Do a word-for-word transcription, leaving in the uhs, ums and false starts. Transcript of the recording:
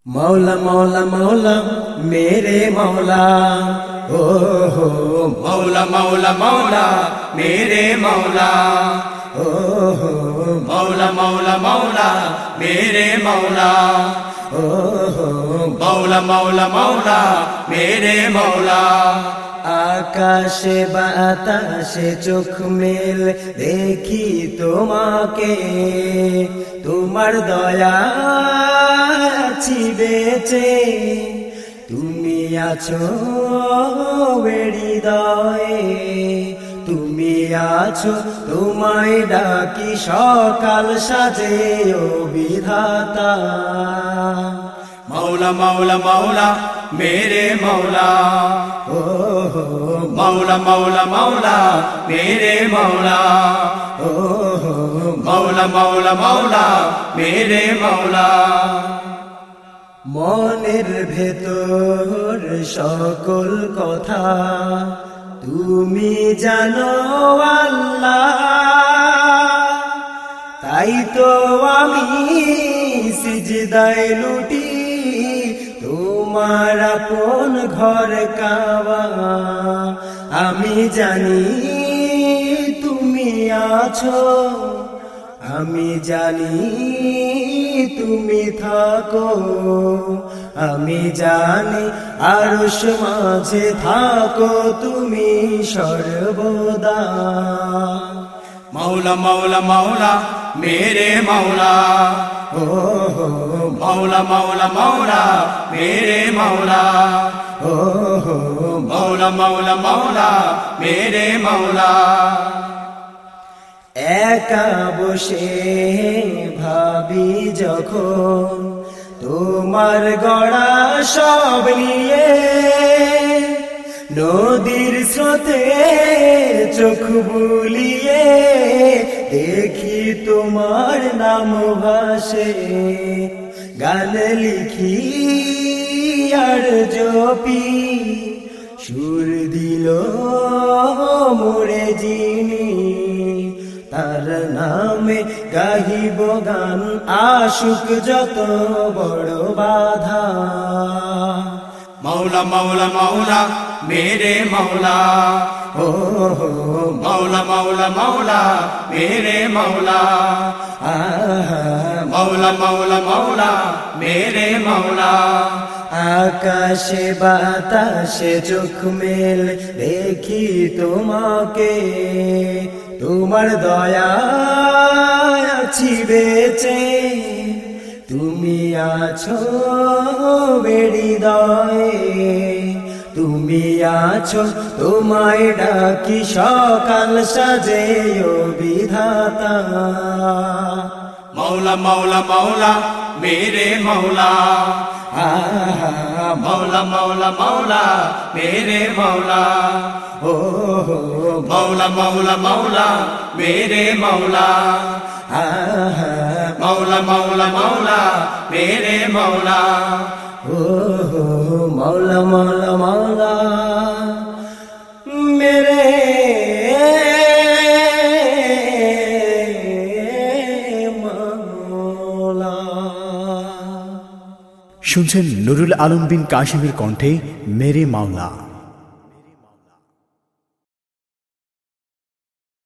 मौला मौला मौला मेरे मौला ओ हो मौला मौला मौला मेरे मौला ओ हो मौला मौला मौला मेरे मौला ओ हो मौला मौला मौला मेरे मौला আকাশে বাতাসে চোখ মেল দেখি তোমাকে তোমার দয়া আছি বেঁচে তুমি আছো হৃদয়ে তুমি আছো তোমায় ডাকি সকাল সাজে ও বিধাতা मौला मौला मौला मेरे मौला ओ हो मौला मौला मौला मेरे मौला ओ हो मौला मौला मौला मेरे मौला মনের ভেতর সকল কথা তুমি জানো আল্লাহ তাই তো আমি সিজদায় লুটি তোমার আপন ঘর কাবা আমি জানি তুমি আছো আমি জানি তুমি থাকো আমি জানি আরশ মাঝে থাকো তুমি সর্বদা मौला मौला मौला मेरे मौला ও হো मौला मौला मौला मेरे मौला ও হো मौला मौला मौला मेरे मौला একা বসে ভাবি যখন তোমার গড়া সব নিয়ে নদীর স্রোতে চোখ বুলিয়ে দেখি তোমার নাম ভাসে গান লিখি আর জপি সুর দিল মোরে যিনি তার নামে গাহিব গান আশুক যত বড় বাধা मौला मौला मौला मेरे मौला ও হো मौला मौला मौला मेरे मौला আহা मौला मौला मौला मेरे मौला আকাশে বাতাসে চোখ মেল দেখি তোমাকে তোমার দয়া আছি বেঁচে তুমি আছো হৃদয়ে তুমি আছো তোমায় ডাকি সকাল সাজে ও বিধাতা मौला मौला मौला मेरे मौला আহা मौला मौला मौला मेरे मौला ও হো मौला मौला मौला मेरे मौला আহা मौला मौला मौला मेरे मौला ও হো মৌলা মৌলা মৌলা মেরে মৌলা। শুনছেন নুরুল আলম বিন কাশিমের কণ্ঠে মেরে মাওলা।